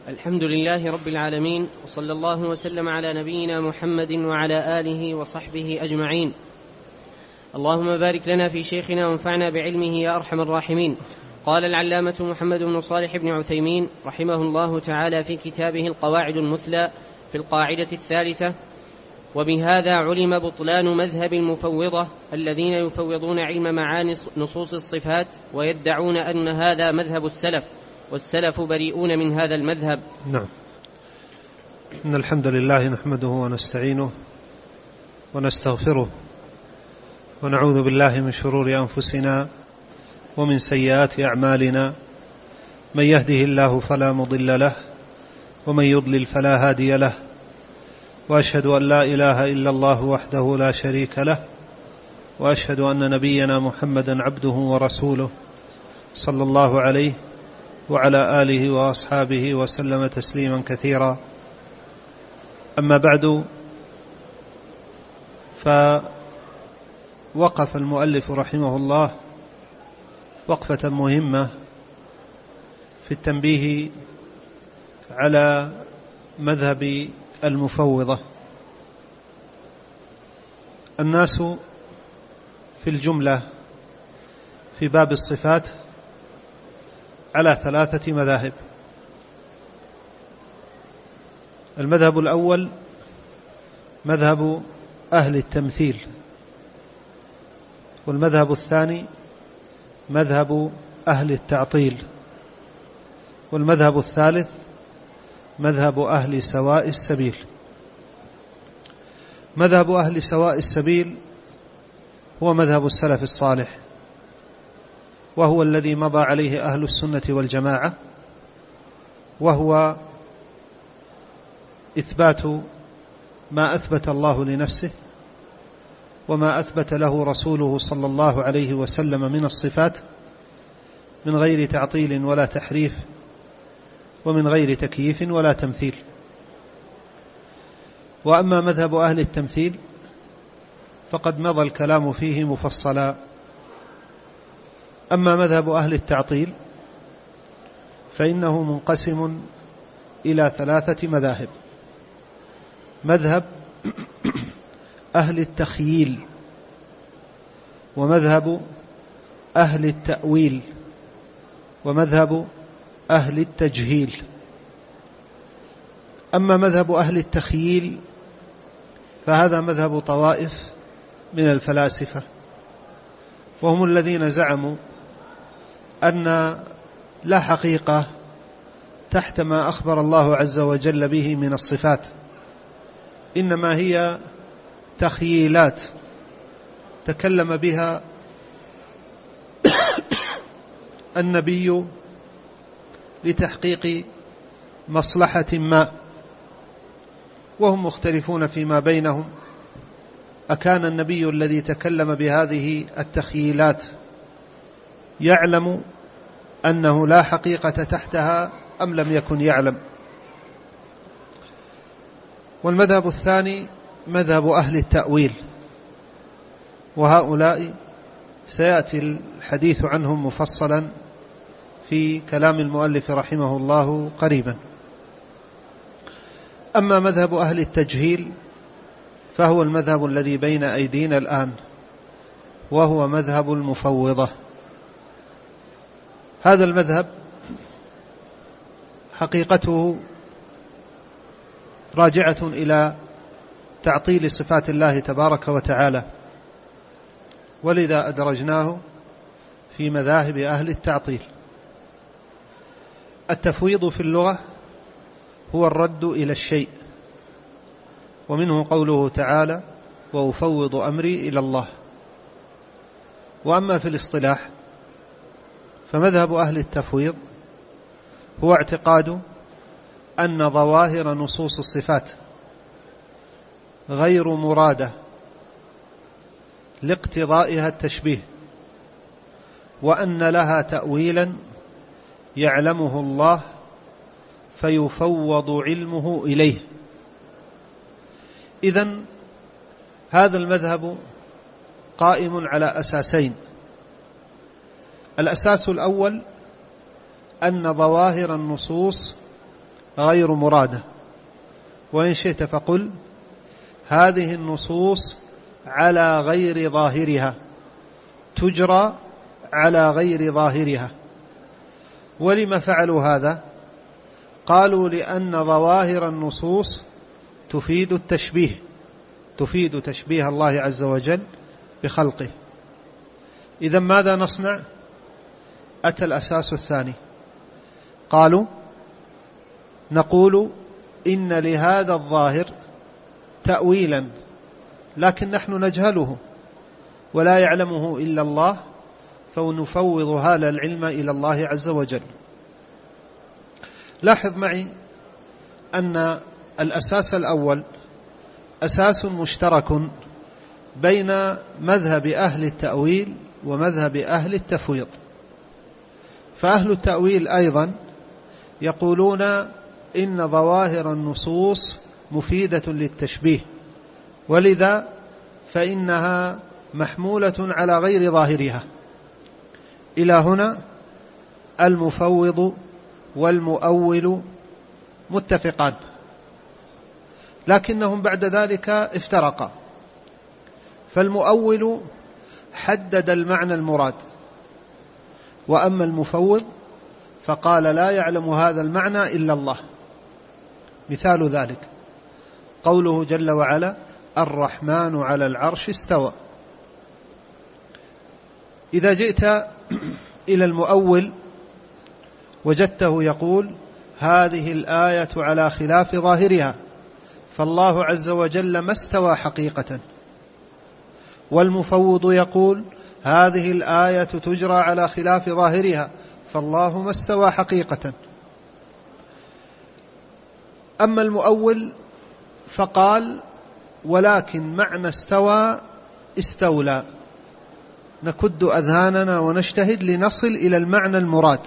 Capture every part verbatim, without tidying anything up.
الحمد لله رب العالمين، وصلى الله وسلم على نبينا محمد وعلى آله وصحبه أجمعين. اللهم بارك لنا في شيخنا وانفعنا بعلمه يا أرحم الراحمين. قال العلامة محمد بن صالح بن عثيمين رحمه الله تعالى في كتابه القواعد المثلى في القاعدة الثالثة: وبهذا علم بطلان مذهب المفوضة الذين يفوضون علم معاني نصوص الصفات ويدعون أن هذا مذهب السلف، والسلف بريئون من هذا المذهب. نعم. إن الحمد لله نحمده ونستعينه ونستغفره ونعوذ بالله من شرور أنفسنا ومن سيئات أعمالنا، من يهده الله فلا مضل له ومن يضلل فلا هادي له، وأشهد أن لا إله إلا الله وحده لا شريك له، وأشهد أن نبينا محمدا عبده ورسوله صلى الله عليه وعلى آله وأصحابه وسلم تسليما كثيرا. أما بعد، فوقف المؤلف رحمه الله وقفة مهمة في التنبيه على مذهب المفوضة. الناس في الجملة في باب الصفات على ثلاثة مذاهب. المذهب الأول مذهب أهل التمثيل، والمذهب الثاني مذهب أهل التعطيل، والمذهب الثالث مذهب أهل سواء السبيل. مذهب أهل سواء السبيل هو مذهب السلف الصالح، وهو الذي مضى عليه أهل السنة والجماعة، وهو إثبات ما أثبت الله لنفسه وما أثبت له رسوله صلى الله عليه وسلم من الصفات، من غير تعطيل ولا تحريف، ومن غير تكييف ولا تمثيل. وأما مذهب أهل التمثيل فقد مضى الكلام فيه مفصلا. أما مذهب أهل التعطيل فإنه منقسم إلى ثلاثة مذاهب: مذهب أهل التخييل، ومذهب أهل التأويل، ومذهب أهل التجهيل. أما مذهب أهل التخييل فهذا مذهب طوائف من الفلاسفة، وهم الذين زعموا أن لا حقيقة تحت ما أخبر الله عز وجل به من الصفات، إنما هي تخييلات تكلم بها النبي لتحقيق مصلحة ما، وهم مختلفون فيما بينهم: أكان النبي الذي تكلم بهذه التخييلات يعلم أنه لا حقيقة تحتها أم لم يكن يعلم؟ والمذهب الثاني مذهب أهل التأويل، وهؤلاء سيأتي الحديث عنهم مفصلا في كلام المؤلف رحمه الله قريبا. أما مذهب أهل التجهيل فهو المذهب الذي بين أيدينا الآن، وهو مذهب المفوضة. هذا المذهب حقيقته راجعة إلى تعطيل صفات الله تبارك وتعالى، ولذا أدرجناه في مذاهب أهل التعطيل. التفويض في اللغة هو الرد إلى الشيء، ومنه قوله تعالى: وأفوض أمري إلى الله. وأما في الاصطلاح فمذهب أهل التفويض هو اعتقاد أن ظواهر نصوص الصفات غير مرادة لاقتضائها التشبيه، وأن لها تأويلا يعلمه الله فيفوض علمه إليه. إذن هذا المذهب قائم على أساسين: الأساس الأول أن ظواهر النصوص غير مرادة. وإن شئت فقل هذه النصوص على غير ظاهرها، تجرى على غير ظاهرها. ولم فعلوا هذا؟ قالوا لأن ظواهر النصوص تفيد التشبيه، تفيد تشبيه الله عز وجل بخلقه. إذن ماذا نصنع؟ أتى الأساس الثاني، قالوا نقول إن لهذا الظاهر تأويلا لكن نحن نجهله ولا يعلمه إلا الله، فنفوض هذا العلم إلى الله عز وجل. لاحظ معي أن الأساس الأول أساس مشترك بين مذهب أهل التأويل ومذهب أهل التفويض. فأهل التأويل أيضا يقولون إن ظواهر النصوص مفيدة للتشبيه، ولذا فإنها محمولة على غير ظاهرها. إلى هنا المفوض والمؤول متفقان، لكنهم بعد ذلك افترقا. فالمؤول حدد المعنى المراد، وأما المفوض فقال لا يعلم هذا المعنى إلا الله. مثال ذلك قوله جل وعلا الرحمن على العرش استوى. إذا جئت إلى المؤول وجدته يقول هذه الآية على خلاف ظاهرها، فالله عز وجل ما استوى حقيقة. والمفوض يقول هذه الآية تجرى على خلاف ظاهرها، فالله ما استوى حقيقة. أما المؤول فقال ولكن معنى استوى استولى، نكد أذهاننا ونجتهد لنصل إلى المعنى المراد.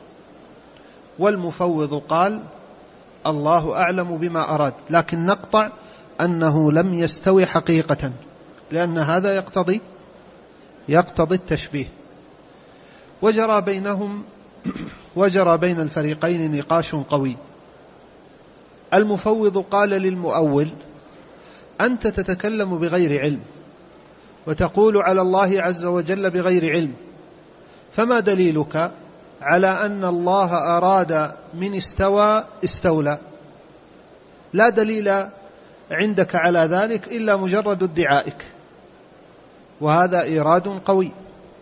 والمفوض قال الله أعلم بما أراد، لكن نقطع أنه لم يستوي حقيقة، لأن هذا يقتضي يقتضي التشبيه. وجرى بينهم وجرى بين الفريقين نقاش قوي. المفوض قال للمؤول أنت تتكلم بغير علم وتقول على الله عز وجل بغير علم، فما دليلك على أن الله أراد من استوى استولى؟ لا دليل عندك على ذلك إلا مجرد ادعائك، وهذا إيراد قوي.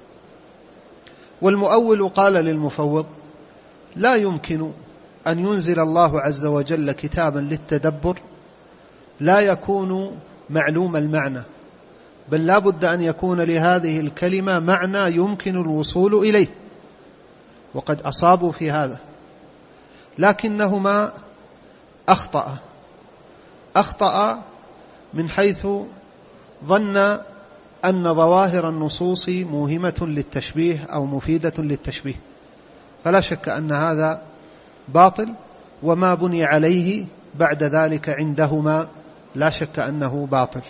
والمؤول قال للمفوض لا يمكن أن ينزل الله عز وجل كتابا للتدبر لا يكون معلوم المعنى، بل لا بد أن يكون لهذه الكلمة معنى يمكن الوصول إليه، وقد أصابوا في هذا. لكنهما أخطأ أخطأ من حيث ظن أن ظواهر النصوص موهمة للتشبيه أو مفيدة للتشبيه، فلا شك أن هذا باطل، وما بني عليه بعد ذلك عندهما لا شك أنه باطل.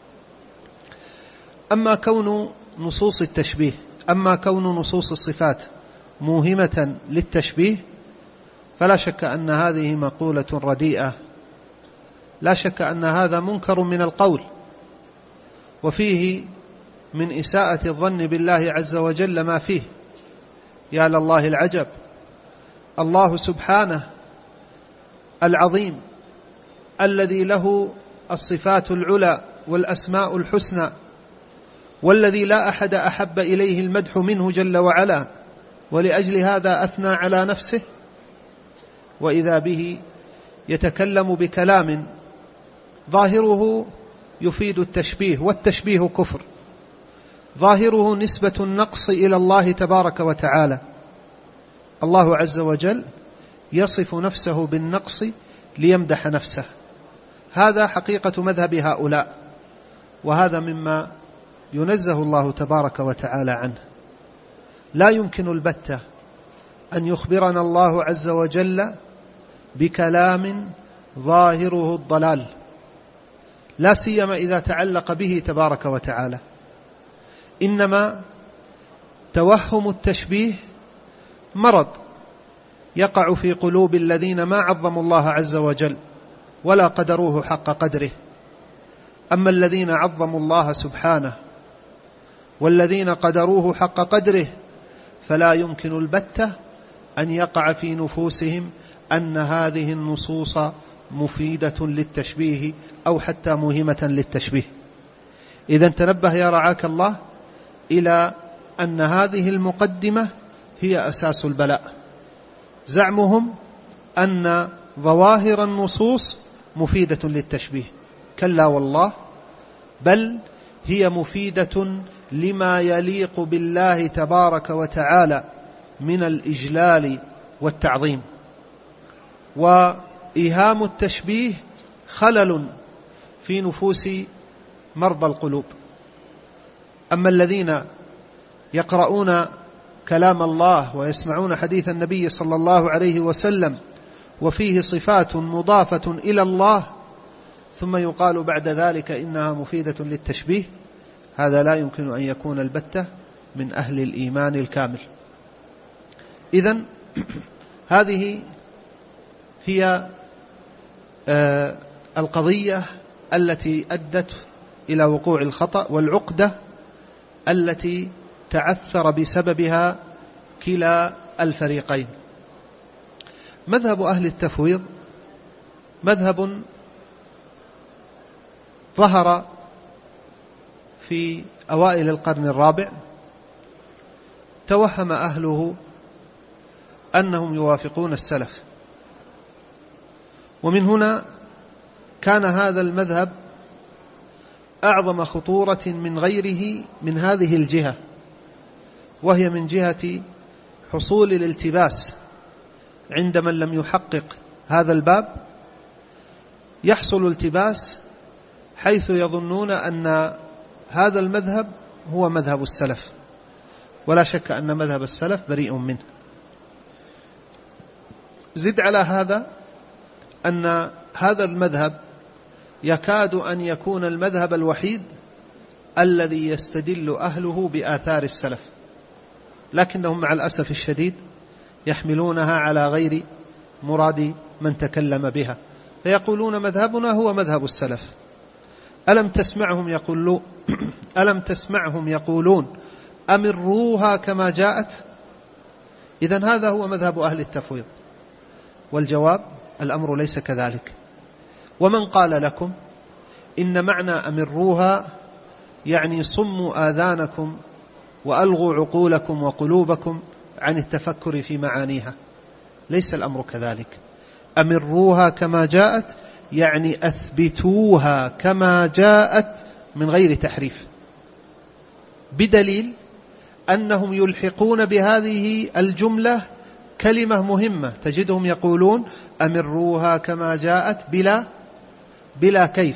أما كون نصوص التشبيه أما كون نصوص الصفات موهمة للتشبيه فلا شك أن هذه مقولة رديئة، لا شك أن هذا منكر من القول، وفيه من إساءة الظن بالله عز وجل ما فيه. يا لله العجب، الله سبحانه العظيم الذي له الصفات العلى والأسماء الحسنى، والذي لا أحد أحب إليه المدح منه جل وعلا، ولأجل هذا أثنى على نفسه، وإذا به يتكلم بكلام ظاهره يفيد التشبيه، والتشبيه كفر، ظاهره نسبة النقص إلى الله تبارك وتعالى. الله عز وجل يصف نفسه بالنقص ليمدح نفسه، هذا حقيقة مذهب هؤلاء، وهذا مما ينزه الله تبارك وتعالى عنه. لا يمكن البتة أن يخبرنا الله عز وجل بكلام ظاهره الضلال، لا سيما إذا تعلق به تبارك وتعالى. إنما توهم التشبيه مرض يقع في قلوب الذين ما عظموا الله عز وجل ولا قدروه حق قدره. أما الذين عظموا الله سبحانه والذين قدروه حق قدره فلا يمكن البتة أن يقع في نفوسهم أن هذه النصوص مفيدة للتشبيه أو حتى موهمة للتشبيه. إذن تنبه يا رعاك الله إلى أن هذه المقدمة هي أساس البلاء. زعمهم أن ظواهر النصوص مفيدة للتشبيه، كلا والله، بل هي مفيدة لما يليق بالله تبارك وتعالى من الإجلال والتعظيم. وإيهام التشبيه خلل في نفوس مرضى القلوب. أما الذين يقرؤون كلام الله ويسمعون حديث النبي صلى الله عليه وسلم وفيه صفات مضافة إلى الله ثم يقال بعد ذلك إنها مفيدة للتشبيه، هذا لا يمكن أن يكون البتة من أهل الإيمان الكامل. إذن هذه هي القضية التي أدت إلى وقوع الخطأ والعقدة التي تعثر بسببها كلا الفريقين. مذهب أهل التفويض مذهب ظهر في أوائل القرن الرابع، توهم أهله أنهم يوافقون السلف، ومن هنا كان هذا المذهب أعظم خطورة من غيره من هذه الجهة، وهي من جهة حصول الالتباس عند من لم يحقق هذا الباب. يحصل التباس حيث يظنون أن هذا المذهب هو مذهب السلف، ولا شك أن مذهب السلف بريء منه. زد على هذا أن هذا المذهب يكاد أن يكون المذهب الوحيد الذي يستدل أهله بآثار السلف، لكنهم مع الأسف الشديد يحملونها على غير مراد من تكلم بها، فيقولون مذهبنا هو مذهب السلف. ألم تسمعهم يقولون ألم تسمعهم يقولون أمروها كما جاءت؟ إذن هذا هو مذهب أهل التفويض. والجواب الأمر ليس كذلك. ومن قال لكم إن معنى أمروها يعني صموا آذانكم وألغوا عقولكم وقلوبكم عن التفكر في معانيها؟ ليس الأمر كذلك. أمروها كما جاءت يعني أثبتوها كما جاءت من غير تحريف، بدليل أنهم يلحقون بهذه الجملة كلمة مهمة، تجدهم يقولون أمروها كما جاءت بلا بلا كيف.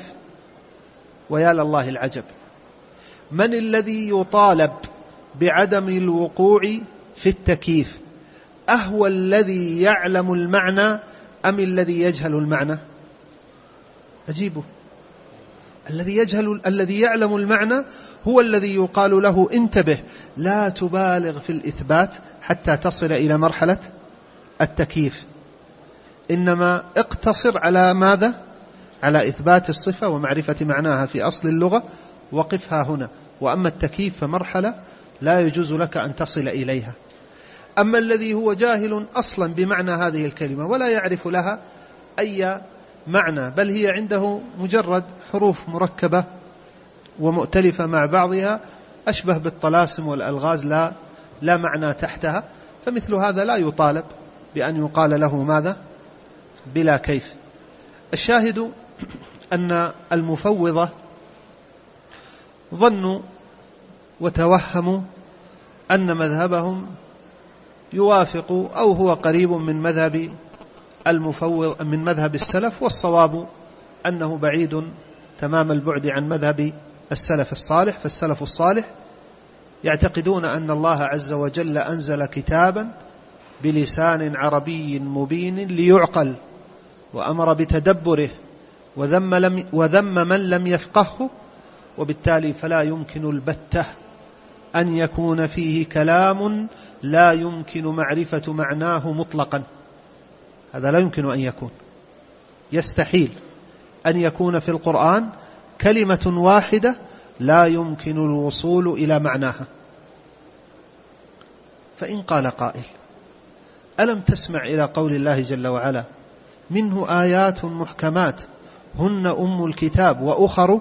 ويا لله العجب، من الذي يطالب بعدم الوقوع في التكييف؟ أهو الذي يعلم المعنى أم الذي يجهل المعنى؟ أجيبه. الذي يجهل الذي يعلم المعنى هو الذي يقال له انتبه، لا تبالغ في الإثبات حتى تصل إلى مرحلة التكييف، إنما اقتصر على ماذا؟ على إثبات الصفة ومعرفة معناها في أصل اللغة، وقفها هنا. وأما التكييف فمرحلة لا يجوز لك أن تصل إليها. أما الذي هو جاهل أصلا بمعنى هذه الكلمة ولا يعرف لها أي معنى، بل هي عنده مجرد حروف مركبة ومؤتلفة مع بعضها أشبه بالطلاسم والألغاز لا, لا معنى تحتها، فمثل هذا لا يطالب بأن يقال له ماذا؟ بلا كيف. الشاهد أن المفوضة ظنوا وتوهموا أن مذهبهم يوافق أو هو قريب من مذهب المفوض من مذهب السلف، والصواب أنه بعيد تمام البعد عن مذهب السلف الصالح. فالسلف الصالح يعتقدون أن الله عز وجل أنزل كتابا بلسان عربي مبين ليعقل، وأمر بتدبره، وذم, لم وذم من لم يفقهه، وبالتالي فلا يمكن البتة أن يكون فيه كلام لا يمكن معرفة معناه مطلقا. هذا لا يمكن أن يكون، يستحيل أن يكون في القرآن كلمة واحدة لا يمكن الوصول إلى معناها. فإن قال قائل: ألم تسمع إلى قول الله جل وعلا: منه آيات محكمات هن أم الكتاب وأخر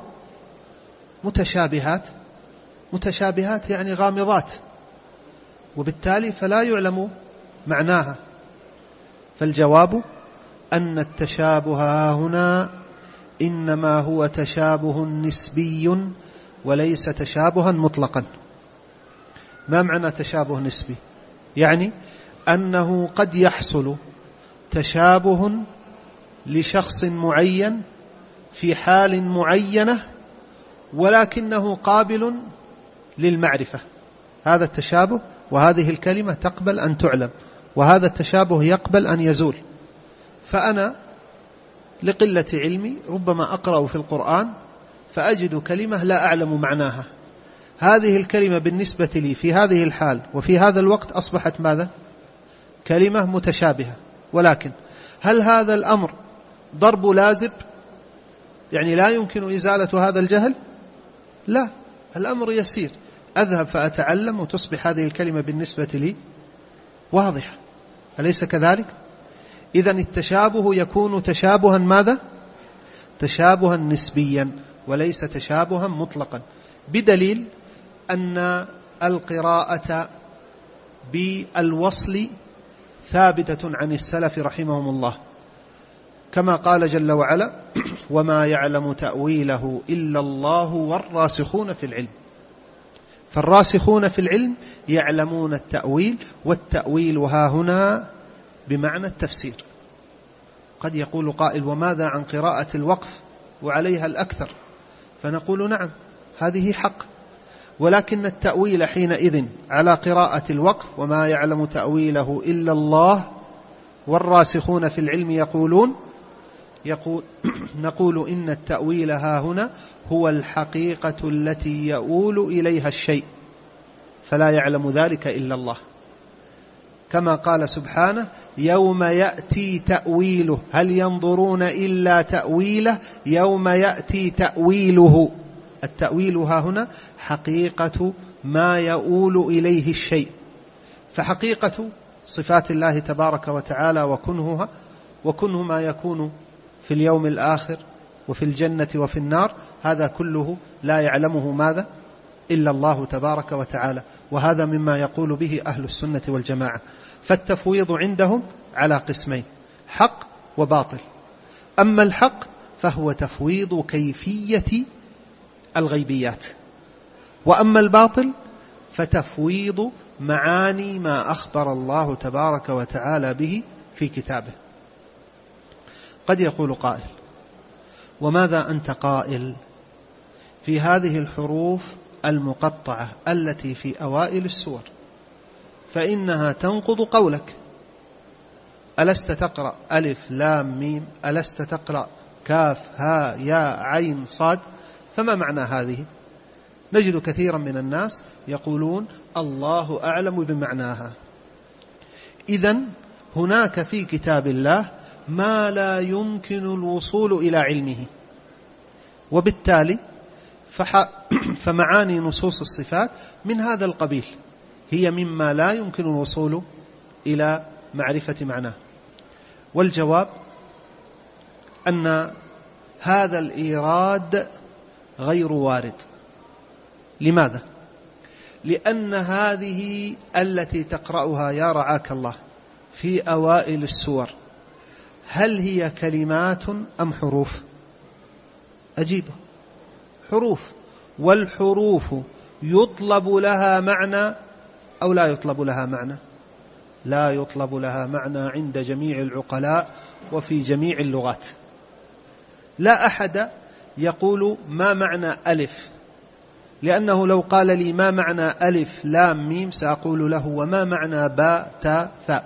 متشابهات؟ متشابهات يعني غامضات، وبالتالي فلا يعلم معناها. فالجواب أن التشابه هنا إنما هو تشابه نسبي وليس تشابها مطلقا. ما معنى تشابه نسبي؟ يعني أنه قد يحصل تشابه لشخص معين في حال معينة ولكنه قابل للمعرفة. هذا التشابه، وهذه الكلمة تقبل أن تعلم، وهذا التشابه يقبل أن يزول. فأنا لقلة علمي ربما أقرأ في القرآن فأجد كلمة لا أعلم معناها. هذه الكلمة بالنسبة لي في هذه الحال وفي هذا الوقت أصبحت ماذا؟ كلمة متشابهة. ولكن هل هذا الأمر ضرب لازب؟ يعني لا يمكن إزالة هذا الجهل؟ لا، الأمر يسير، أذهب فأتعلم وتصبح هذه الكلمة بالنسبة لي واضحة. أليس كذلك؟ إذن التشابه يكون تشابها ماذا؟ تشابها نسبيا وليس تشابها مطلقا، بدليل أن القراءة بالوصل ثابتة عن السلف رحمهم الله، كما قال جل وعلا: وما يعلم تأويله إلا الله والراسخون في العلم. فالراسخون في العلم يعلمون التأويل، والتأويل ها هنا بمعنى التفسير. قد يقول قائل: وماذا عن قراءة الوقف وعليها الأكثر؟ فنقول: نعم، هذه حق، ولكن التأويل حينئذ على قراءة الوقف: وما يعلم تأويله إلا الله والراسخون في العلم يقولون يقول نقول إن التأويل ها هنا هو الحقيقة التي يؤول إليها الشيء، فلا يعلم ذلك إلا الله، كما قال سبحانه: يوم يأتي تأويله. هل ينظرون إلا تأويله؟ يوم يأتي تأويله. التأويل ها هنا حقيقة ما يؤول إليه الشيء. فحقيقة صفات الله تبارك وتعالى وكنهها وكنه ما يكون في اليوم الآخر وفي الجنة وفي النار، هذا كله لا يعلمه ماذا؟ إلا الله تبارك وتعالى. وهذا مما يقول به أهل السنة والجماعة. فالتفويض عندهم على قسمين: حق وباطل. أما الحق فهو تفويض كيفية الغيبيات، وأما الباطل فتفويض معاني ما أخبر الله تبارك وتعالى به في كتابه. قد يقول قائل: وماذا أنت قائل في هذه الحروف المقطعة التي في أوائل السور؟ فإنها تنقض قولك. ألست تقرأ ألف لام ميم؟ ألست تقرأ كاف ها يا عين صاد؟ فما معنى هذه؟ نجد كثيرا من الناس يقولون: الله أعلم بمعناها. إذن هناك في كتاب الله ما لا يمكن الوصول إلى علمه، وبالتالي فمعاني نصوص الصفات من هذا القبيل هي مما لا يمكن الوصول إلى معرفة معناه. والجواب أن هذا الإيراد غير وارد. لماذا؟ لأن هذه التي تقرأها يا رعاك الله في أوائل السور هل هي كلمات أم حروف؟ أجيبه: حروف. والحروف يطلب لها معنى أو لا يطلب لها معنى؟ لا يطلب لها معنى عند جميع العقلاء وفي جميع اللغات. لا أحد يقول ما معنى ألف، لأنه لو قال لي ما معنى ألف لام ميم سأقول له: وما معنى باء تاء ثاء؟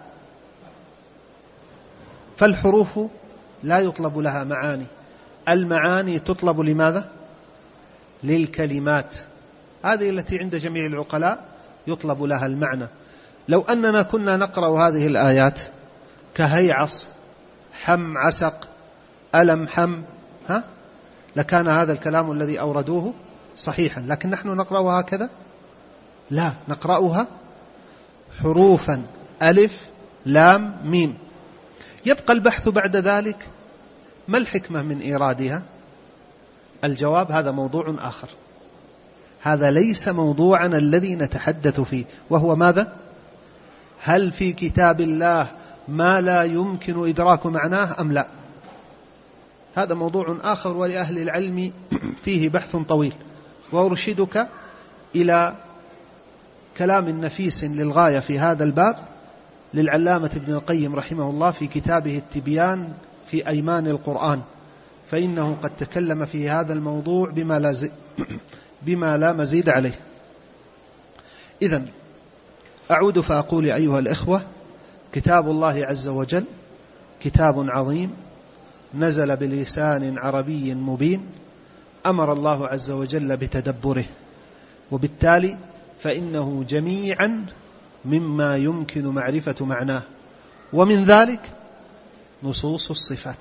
فالحروف لا يطلب لها معاني، المعاني تطلب لماذا؟ للكلمات، هذه التي عند جميع العقلاء يطلب لها المعنى. لو أننا كنا نقرأ هذه الآيات كهيعص حم عسق ألم حم، ها لكان هذا الكلام الذي أوردوه صحيحا، لكن نحن نقرأها هكذا؟ لا، نقرأها حروفا ألف لام ميم. يبقى البحث بعد ذلك ما الحكمة من إيرادها؟ الجواب هذا موضوع آخر، هذا ليس موضوعنا الذي نتحدث فيه، وهو ماذا؟ هل في كتاب الله ما لا يمكن إدراك معناه أم لا؟ هذا موضوع آخر ولأهل العلم فيه بحث طويل. وأرشدك إلى كلام نفيس للغاية في هذا الباب للعلامة ابن القيم رحمه الله في كتابه التبيان في أيمان القرآن، فإنه قد تكلم في هذا الموضوع بما لا, زي بما لا مزيد عليه. إذن أعود فأقول أيها الإخوة، كتاب الله عز وجل كتاب عظيم نزل بلسان عربي مبين، أمر الله عز وجل بتدبره، وبالتالي فإنه جميعا مما يمكن معرفة معناه، ومن ذلك نصوص الصفات.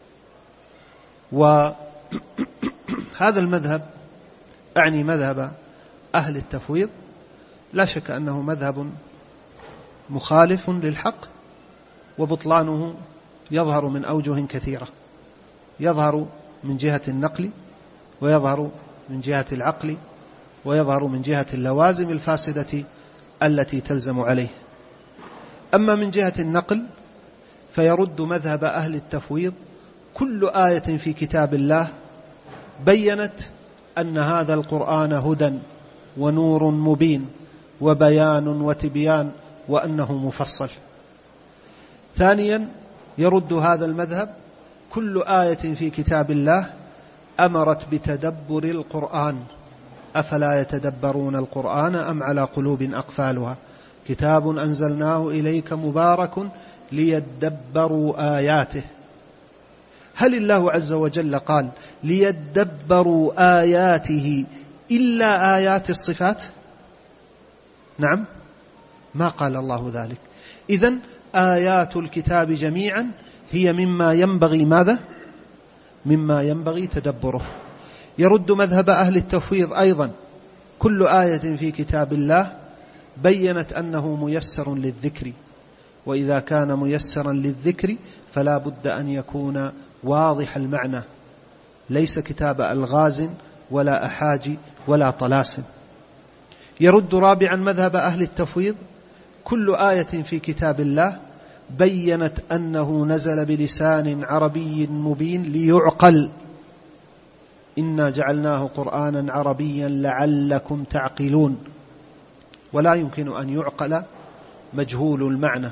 وهذا المذهب أعني مذهب أهل التفويض لا شك أنه مذهب مخالف للحق، وبطلانه يظهر من أوجه كثيرة، يظهر من جهة النقل، ويظهر من جهة العقل، ويظهر من جهة اللوازم الفاسدة التي تلزم عليه. أما من جهة النقل فيرد مذهب أهل التفويض كل آية في كتاب الله بيّنت أن هذا القرآن هدى ونور مبين وبيان وتبيان وأنه مفصل. ثانيا يرد هذا المذهب كل آية في كتاب الله أمرت بتدبر القرآن، أفلا يتدبرون القرآن أم على قلوب أقفالها، كتاب أنزلناه إليك مبارك ليدبروا آياته. هل الله عز وجل قال ليدبروا آياته إلا آيات الصفات؟ نعم، ما قال الله ذلك. إذن آيات الكتاب جميعا هي مما ينبغي ماذا؟ مما ينبغي تدبره. يرد مذهب أهل التفويض أيضا كل آية في كتاب الله بيّنت أنه ميسر للذكر، وإذا كان ميسرا للذكر فلا بد أن يكون واضح المعنى، ليس كتاب ألغاز ولا أحاجي ولا طلاسم. يرد رابعا مذهب أهل التفويض كل آية في كتاب الله بيّنت أنه نزل بلسان عربي مبين ليعقل، إنا جعلناه قرآنا عربيا لعلكم تعقلون، ولا يمكن أن يعقل مجهول المعنى.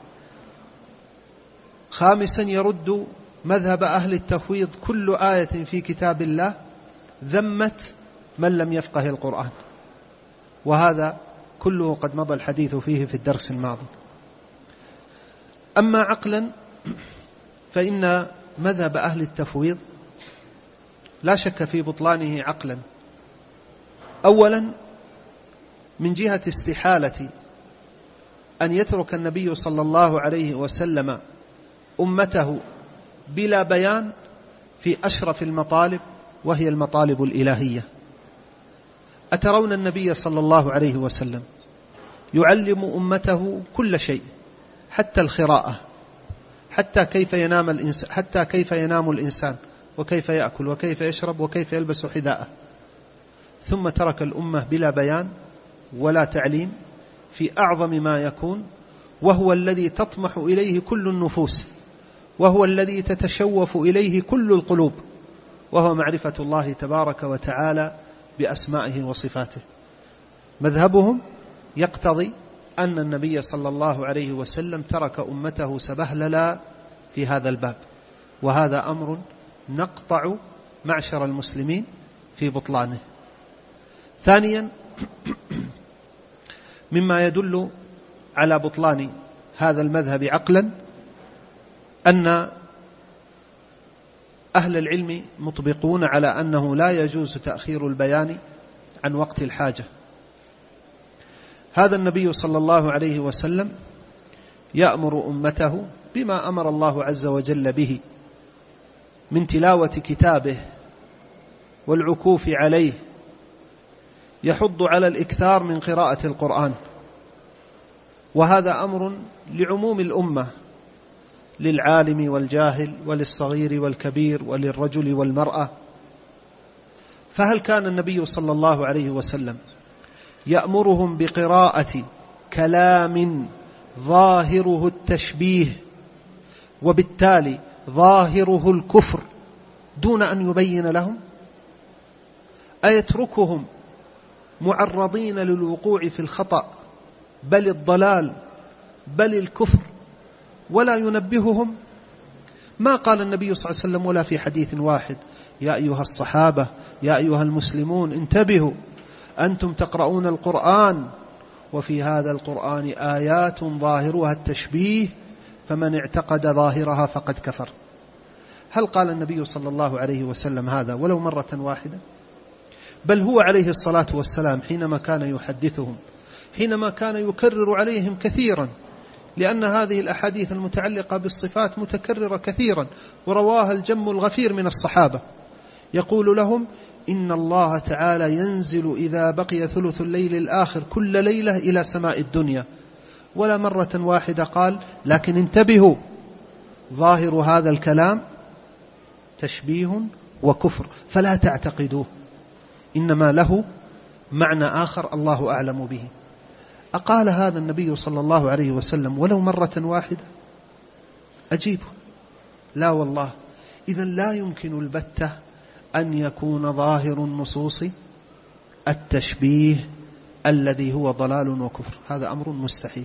خامسا يرد مذهب أهل التفويض كل آية في كتاب الله ذمت من لم يفقه القرآن، وهذا كله قد مضى الحديث فيه في الدرس الماضي. أما عقلا فإن مذهب أهل التفويض لا شك في بطلانه عقلا. أولا من جهة استحالة أن يترك النبي صلى الله عليه وسلم أمته بلا بيان في أشرف المطالب، وهي المطالب الإلهية. أترون النبي صلى الله عليه وسلم يعلم أمته كل شيء، حتى الخراءة، حتى كيف ينام الإنسان، حتى كيف ينام الإنسان، وكيف يأكل، وكيف يشرب، وكيف يلبس حذاءه، ثم ترك الأمة بلا بيان ولا تعليم في أعظم ما يكون، وهو الذي تطمح إليه كل النفوس، وهو الذي تتشوف إليه كل القلوب، وهو معرفة الله تبارك وتعالى بأسمائه وصفاته. مذهبهم يقتضي أن النبي صلى الله عليه وسلم ترك أمته سبهللا في هذا الباب، وهذا أمر نقطع معشر المسلمين في بطلانه. ثانيا مما يدل على بطلان هذا المذهب عقلا أن أهل العلم مطبقون على أنه لا يجوز تأخير البيان عن وقت الحاجة. هذا النبي صلى الله عليه وسلم يأمر أمته بما أمر الله عز وجل به من تلاوة كتابه والعكوف عليه، يحض على الإكثار من قراءة القرآن، وهذا أمر لعموم الأمة، للعالم والجاهل وللصغير والكبير وللرجل والمرأة. فهل كان النبي صلى الله عليه وسلم يأمرهم بقراءة كلام ظاهره التشبيه وبالتالي ظاهره الكفر دون أن يبين لهم؟ أيتركهم معرضين للوقوع في الخطأ بل الضلال بل الكفر ولا ينبههم؟ ما قال النبي صلى الله عليه وسلم ولا في حديث واحد: يا أيها الصحابة يا أيها المسلمون انتبهوا، أنتم تقرؤون القرآن وفي هذا القرآن آيات ظاهرها التشبيه فمن اعتقد ظاهرها فقد كفر. هل قال النبي صلى الله عليه وسلم هذا ولو مرة واحدة؟ بل هو عليه الصلاة والسلام حينما كان يحدثهم، حينما كان يكرر عليهم كثيرا، لأن هذه الأحاديث المتعلقة بالصفات متكررة كثيرا ورواها الجم الغفير من الصحابة، يقول لهم: إن الله تعالى ينزل إذا بقي ثلث الليل الآخر كل ليلة إلى سماء الدنيا. ولا مرة واحدة قال: لكن انتبهوا، ظاهر هذا الكلام تشبيه وكفر فلا تعتقدوه، إنما له معنى آخر الله أعلم به. أقال هذا النبي صلى الله عليه وسلم ولو مرة واحدة؟ أجيبه: لا والله. إذن لا يمكن البتة أن يكون ظاهر النصوص التشبيه الذي هو ضلال وكفر، هذا أمر مستحيل.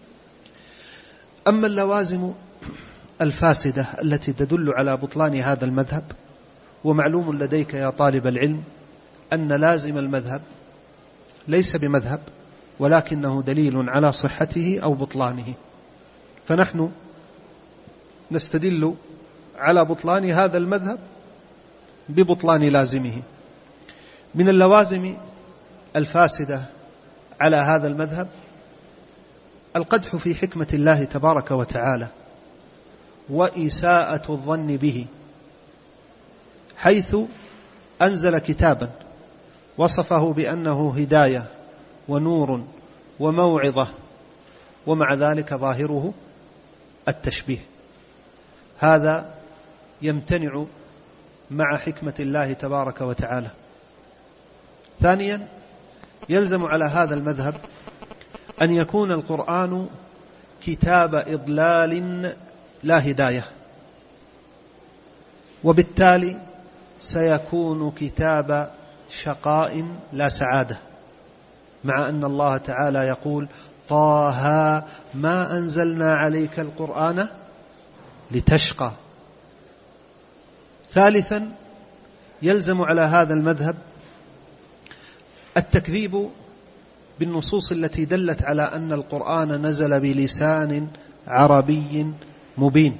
أما اللوازم الفاسدة التي تدل على بطلان هذا المذهب، ومعلوم لديك يا طالب العلم أن لازم المذهب ليس بمذهب ولكنه دليل على صحته أو بطلانه، فنحن نستدل على بطلان هذا المذهب ببطلان لازمه. من اللوازم الفاسدة على هذا المذهب القدح في حكمة الله تبارك وتعالى وإساءة الظن به، حيث أنزل كتابا وصفه بأنه هداية ونور وموعظة، ومع ذلك ظاهره التشبيه. هذا يمتنع مع حكمة الله تبارك وتعالى. ثانيا، يلزم على هذا المذهب أن يكون القرآن كتاب إضلال لا هداية، وبالتالي سيكون كتاب شقاء لا سعادة، مع أن الله تعالى يقول: طه ما أنزلنا عليك القرآن لتشقى. ثالثا، يلزم على هذا المذهب التكذيب بالنصوص التي دلت على أن القرآن نزل بلسان عربي مبين،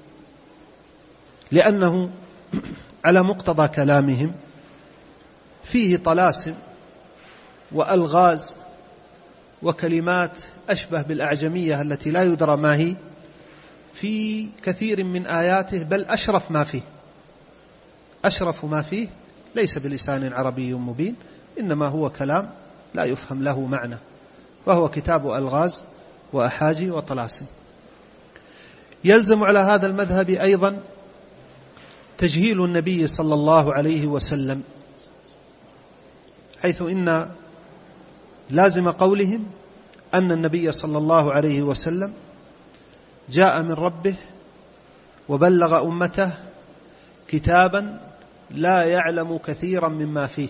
لأنه على مقتضى كلامهم فيه طلاسم وألغاز وكلمات أشبه بالأعجمية التي لا يدرى ما هي في كثير من آياته، بل أشرف ما فيه أشرف ما فيه ليس بلسان عربي مبين، إنما هو كلام لا يفهم له معنى، وهو كتاب ألغاز وأحاجي وطلاسم. يلزم على هذا المذهب أيضا تجهيل النبي صلى الله عليه وسلم، حيث إن لازم قولهم أن النبي صلى الله عليه وسلم جاء من ربه وبلغ أمته كتابا لا يعلم كثيرا مما فيه.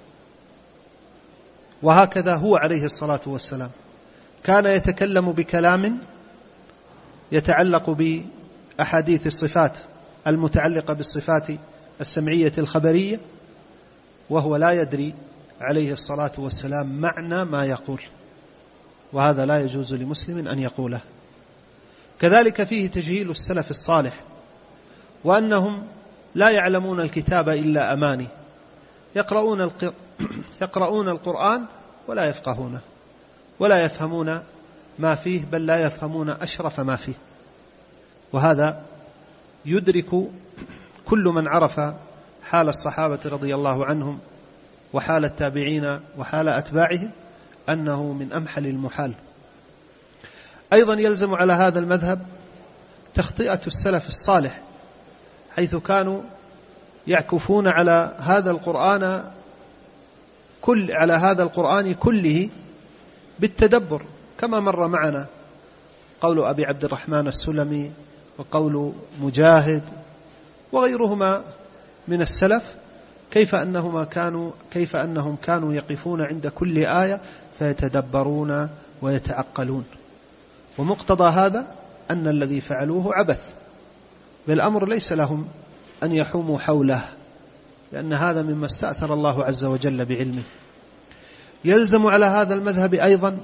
وهكذا هو عليه الصلاة والسلام كان يتكلم بكلام يتعلق بأحاديث الصفات المتعلقة بالصفات السمعية الخبرية، وهو لا يدري عليه الصلاة والسلام معنى ما يقول، وهذا لا يجوز لمسلم أن يقوله. كذلك فيه تجهيل السلف الصالح، وأنهم لا يعلمون الكتاب إلا أماني، يقرؤون الق... يقرؤون القرآن ولا يفقهونه ولا يفهمون ما فيه، بل لا يفهمون أشرف ما فيه. وهذا يدرك كل من عرف حال الصحابة رضي الله عنهم وحال التابعين وحال أتباعهم أنه من أمحل المحال. أيضا يلزم على هذا المذهب تخطئة السلف الصالح، حيث كانوا يعكفون على هذا القرآن كل على هذا القرآن كله بالتدبر، كما مر معنا قول أبي عبد الرحمن السلمي وقول مجاهد وغيرهما من السلف، كيف أنهما كانوا كيف أنهم كانوا يقفون عند كل آية فيتدبرون ويتعقلون. ومقتضى هذا أن الذي فعلوه عبث، بالأمر ليس لهم أن يحوموا حوله، لأن هذا مما استأثر الله عز وجل بعلمه. يلزم على هذا المذهب أيضا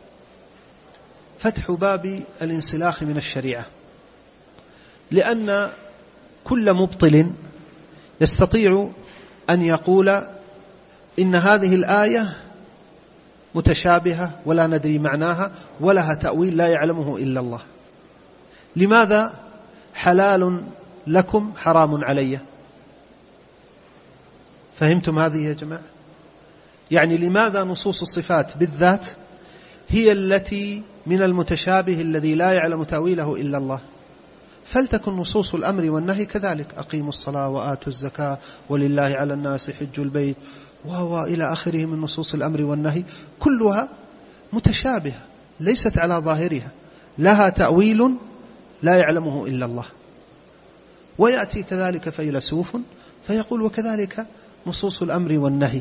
فتح باب الانسلاخ من الشريعة، لأن كل مبطل يستطيع أن يقول إن هذه الآية متشابهة ولا ندري معناها ولها تأويل لا يعلمه إلا الله. لماذا حلال لكم حرام علي؟ فهمتم هذه يا جماعة؟ يعني لماذا نصوص الصفات بالذات هي التي من المتشابه الذي لا يعلم تأويله إلا الله؟ فلتكن نصوص الأمر والنهي كذلك، أقيموا الصلاة وآتوا الزكاة ولله على الناس حج البيت وإلى آخره من نصوص الأمر والنهي، كلها متشابهة ليست على ظاهرها، لها تأويل لا يعلمه إلا الله. ويأتي كذلك فيلسوف فيقول وكذلك نصوص الأمر والنهي،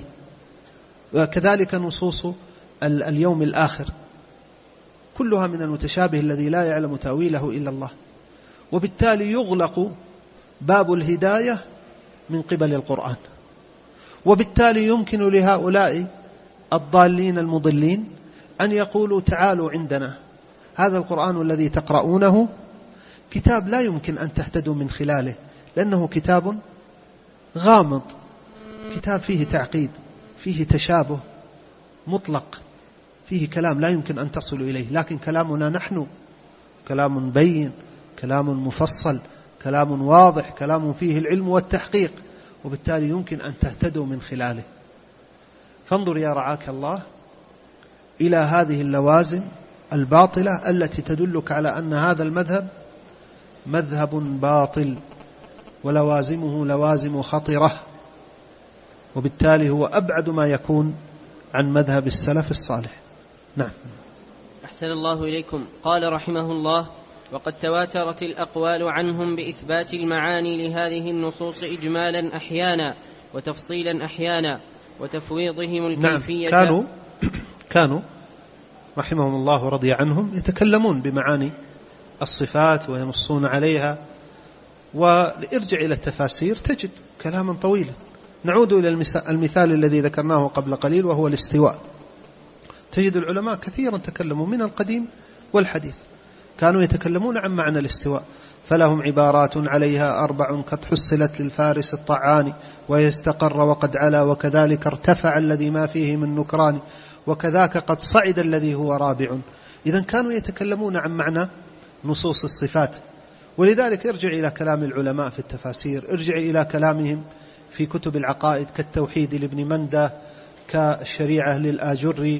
وكذلك نصوص اليوم الآخر، كلها من المتشابه الذي لا يعلم تأويله إلا الله. وبالتالي يغلق باب الهداية من قبل القرآن، وبالتالي يمكن لهؤلاء الضالين المضلين أن يقولوا تعالوا عندنا، هذا القرآن الذي تقرؤونه كتاب لا يمكن أن تهتدوا من خلاله، لأنه كتاب غامض، كتاب فيه تعقيد، فيه تشابه مطلق، فيه كلام لا يمكن أن تصلوا إليه. لكن كلامنا نحن كلام بين، كلام مفصل، كلام واضح، كلام فيه العلم والتحقيق، وبالتالي يمكن أن تهتدوا من خلاله. فانظر يا رعاك الله إلى هذه اللوازم الباطلة التي تدلك على أن هذا المذهب مذهب باطل ولوازمه لوازم خطرة، وبالتالي هو أبعد ما يكون عن مذهب السلف الصالح. نعم. أحسن الله إليكم. قال رحمه الله: وقد تواترت الأقوال عنهم بإثبات المعاني لهذه النصوص إجمالا أحيانا وتفصيلا أحيانا وتفويضهم الكيفية. نعم. كانوا كانوا رحمهم الله ورضي عنهم يتكلمون بمعاني الصفات وينصون عليها، وارجع إلى التفاسير تجد كلاما طويلا. نعود إلى المثال الذي ذكرناه قبل قليل وهو الاستواء. تجد العلماء كثيرا تكلموا من القديم والحديث، كانوا يتكلمون عن معنى الاستواء، فلهم عبارات عليها أربع قد حسلت للفارس الطعان ويستقر وقد علا وكذلك ارتفع الذي ما فيه من نكران وكذاك قد صعد الذي هو رابع. إذن كانوا يتكلمون عن معنى نصوص الصفات. ولذلك ارجع إلى كلام العلماء في التفاسير، ارجع إلى كلامهم في كتب العقائد كالتوحيد لابن مندى، كالشريعة للآجري،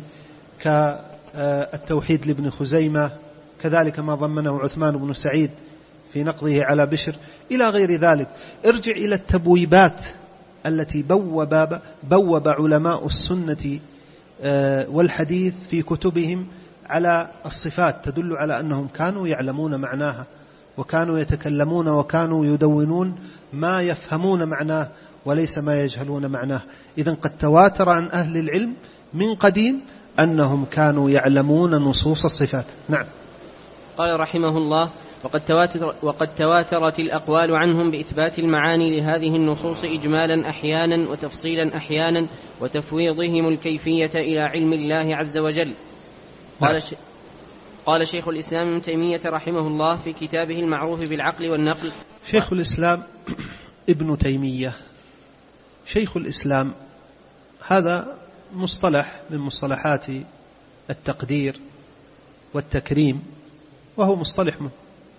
كالتوحيد لابن خزيمة، كذلك ما ضمنه عثمان بن سعيد في نقضه على بشر، إلى غير ذلك. ارجع إلى التبويبات التي بوب, بوب علماء السنة والحديث في كتبهم على الصفات، تدل على أنهم كانوا يعلمون معناها، وكانوا يتكلمون وكانوا يدونون ما يفهمون معناه وليس ما يجهلون معناه. إذن قد تواتر عن أهل العلم من قديم أنهم كانوا يعلمون نصوص الصفات. نعم. قال رحمه الله: وقد, تواتر وقد تواترت الأقوال عنهم بإثبات المعاني لهذه النصوص إجمالا أحيانا وتفصيلا أحيانا وتفويضهم الكيفية إلى علم الله عز وجل. قال, ش... قال شيخ الإسلام ابن تيمية رحمه الله في كتابه المعروف بالعقل والنقل. شيخ الإسلام ابن تيمية، شيخ الإسلام هذا مصطلح من مصطلحات التقدير والتكريم، وهو مصطلح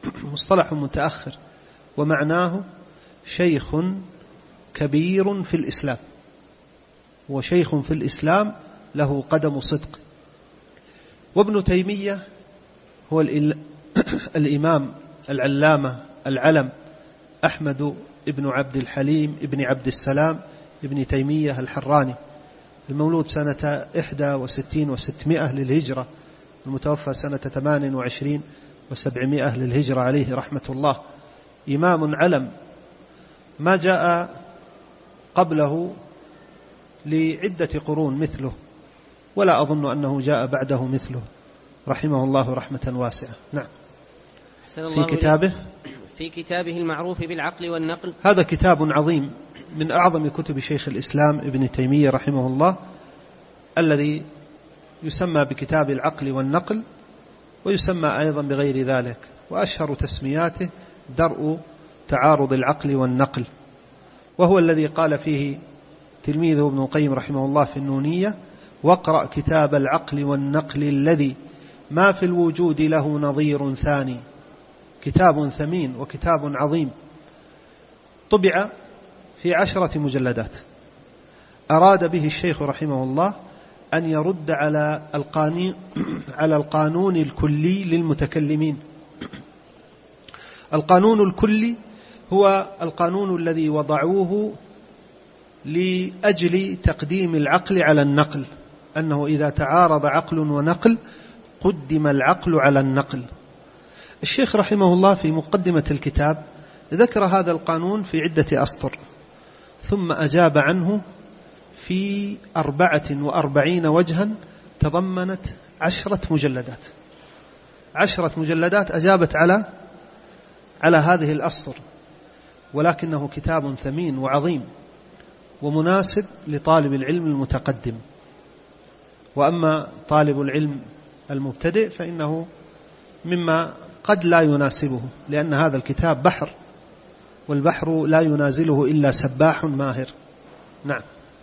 مصطلح متأخر، ومعناه شيخ كبير في الإسلام، وشيخ في الإسلام له قدم صدق. وابن تيمية هو الإمام العلامة العلم أحمد ابن عبد الحليم ابن عبد السلام ابن تيمية الحراني، المولود سنة إحدى وستين وستمائة للهجرة، المتوفى سنة ثمان وعشرين وسبعمائة للهجرة عليه رحمة الله. إمام علم ما جاء قبله لعدة قرون مثله، ولا أظن أنه جاء بعده مثله، رحمه الله رحمة واسعة. نعم. في كتابه في كتابه المعروف بالعقل والنقل. هذا كتاب عظيم من أعظم كتب شيخ الإسلام ابن تيمية رحمه الله، الذي يسمى بكتاب العقل والنقل، ويسمى أيضا بغير ذلك، وأشهر تسمياته درء تعارض العقل والنقل، وهو الذي قال فيه تلميذه ابن القيم رحمه الله في النونية: واقرأ كتاب العقل والنقل الذي ما في الوجود له نظير ثاني. كتاب ثمين وكتاب عظيم، طبع في عشرة مجلدات. أراد به الشيخ رحمه الله أن يرد على القانون على القانون الكلي للمتكلمين. القانون الكلي هو القانون الذي وضعوه لأجل تقديم العقل على النقل، أنه إذا تعارض عقل ونقل قدم العقل على النقل. الشيخ رحمه الله في مقدمة الكتاب ذكر هذا القانون في عدة أسطر، ثم أجاب عنه في أربعة وأربعين وجها تضمنت عشرة مجلدات. عشرة مجلدات أجابت على على هذه الأسطر، ولكنه كتاب ثمين وعظيم ومناسب لطالب العلم المتقدم. وأما طالب العلم المبتدئ فإنه مما قد لا يناسبه، لأن هذا الكتاب بحر، والبحر لا ينازله إلا سباح ماهر. نعم.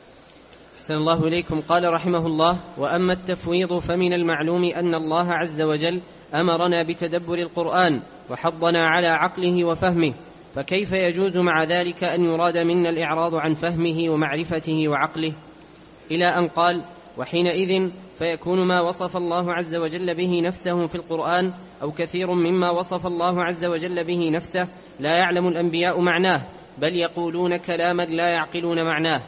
أحسن الله إليكم. قال رحمه الله: وأما التفويض فمن المعلوم أن الله عز وجل أمرنا بتدبر القرآن وحضنا على عقله وفهمه، فكيف يجوز مع ذلك أن يراد منا الإعراض عن فهمه ومعرفته وعقله؟ إلى أن قال: وحينئذ فيكون ما وصف الله عز وجل به نفسه في القرآن أو كثير مما وصف الله عز وجل به نفسه لا يعلم الأنبياء معناه، بل يقولون كلاما لا يعقلون معناه.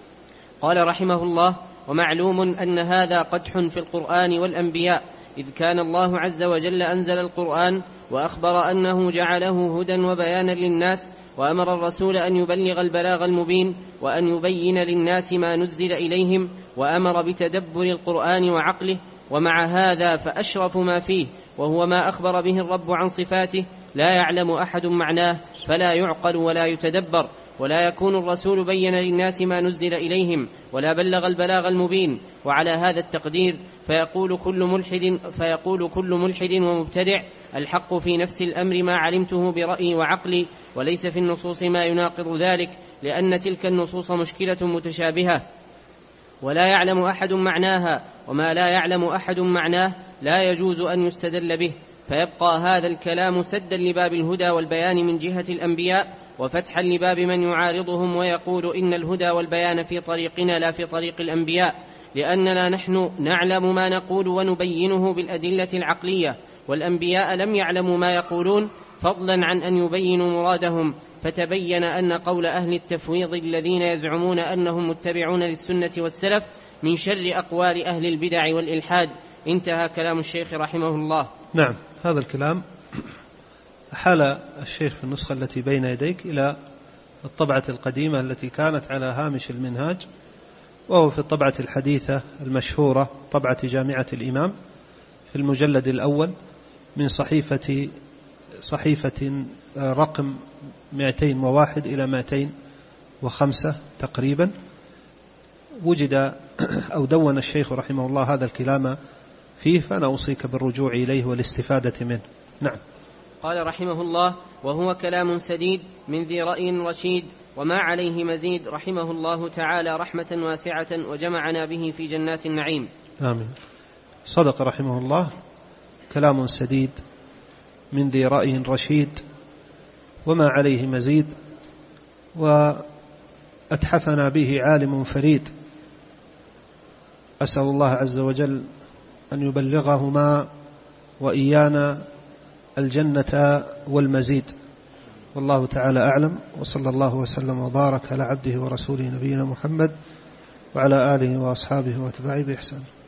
قال رحمه الله: ومعلوم أن هذا قدح في القرآن والأنبياء، إذ كان الله عز وجل أنزل القرآن وأخبر أنه جعله هدى وبيانا للناس، وأمر الرسول أن يبلغ البلاغ المبين وأن يبين للناس ما نزل إليهم، وأمر بتدبر القرآن وعقله. ومع هذا فأشرف ما فيه وهو ما أخبر به الرب عن صفاته لا يعلم أحد معناه، فلا يعقل ولا يتدبر، ولا يكون الرسول بين للناس ما نزل إليهم ولا بلغ البلاغ المبين. وعلى هذا التقدير فيقول كل ملحد فيقول كل ملحد ومبتدع: الحق في نفس الأمر ما علمته برأيي وعقلي، وليس في النصوص ما يناقض ذلك، لأن تلك النصوص مشكلة متشابهة ولا يعلم أحد معناها، وما لا يعلم أحد معناه لا يجوز أن يستدل به. فيبقى هذا الكلام سدا لباب الهدى والبيان من جهة الأنبياء، وفتحا لباب من يعارضهم ويقول إن الهدى والبيان في طريقنا لا في طريق الأنبياء، لأننا نحن نعلم ما نقول ونبينه بالأدلة العقلية، والأنبياء لم يعلموا ما يقولون فضلا عن أن يبينوا مرادهم. فتبين أن قول أهل التفويض الذين يزعمون أنهم متبعون للسنة والسلف من شر أقوال أهل البدع والإلحاد. انتهى كلام الشيخ رحمه الله. نعم. هذا الكلام حال الشيخ في النسخة التي بين يديك إلى الطبعة القديمة التي كانت على هامش المنهاج، وهو في الطبعة الحديثة المشهورة طبعة جامعة الإمام في المجلد الأول من صحيفة صحيفة رقم مئتين وواحد إلى مئتين وخمسة تقريبا. وجد أو دون الشيخ رحمه الله هذا الكلام فيه، فأنا أوصيك بالرجوع إليه والاستفادة منه. نعم. قال رحمه الله: وهو كلام سديد من ذي رأي رشيد، وما عليه مزيد، رحمه الله تعالى رحمة واسعة، وجمعنا به في جنات النعيم. آمين. صدق رحمه الله، كلام سديد من ذي رأي رشيد وما عليه مزيد، وأتحفنا به عالم فريد. أسأل الله عز وجل أن يبلغهما وإيانا الجنة والمزيد، والله تعالى أعلم. وصلى الله وسلم وبارك على عبده ورسوله نبينا محمد وعلى آله وأصحابه وأتباعه بإحسان.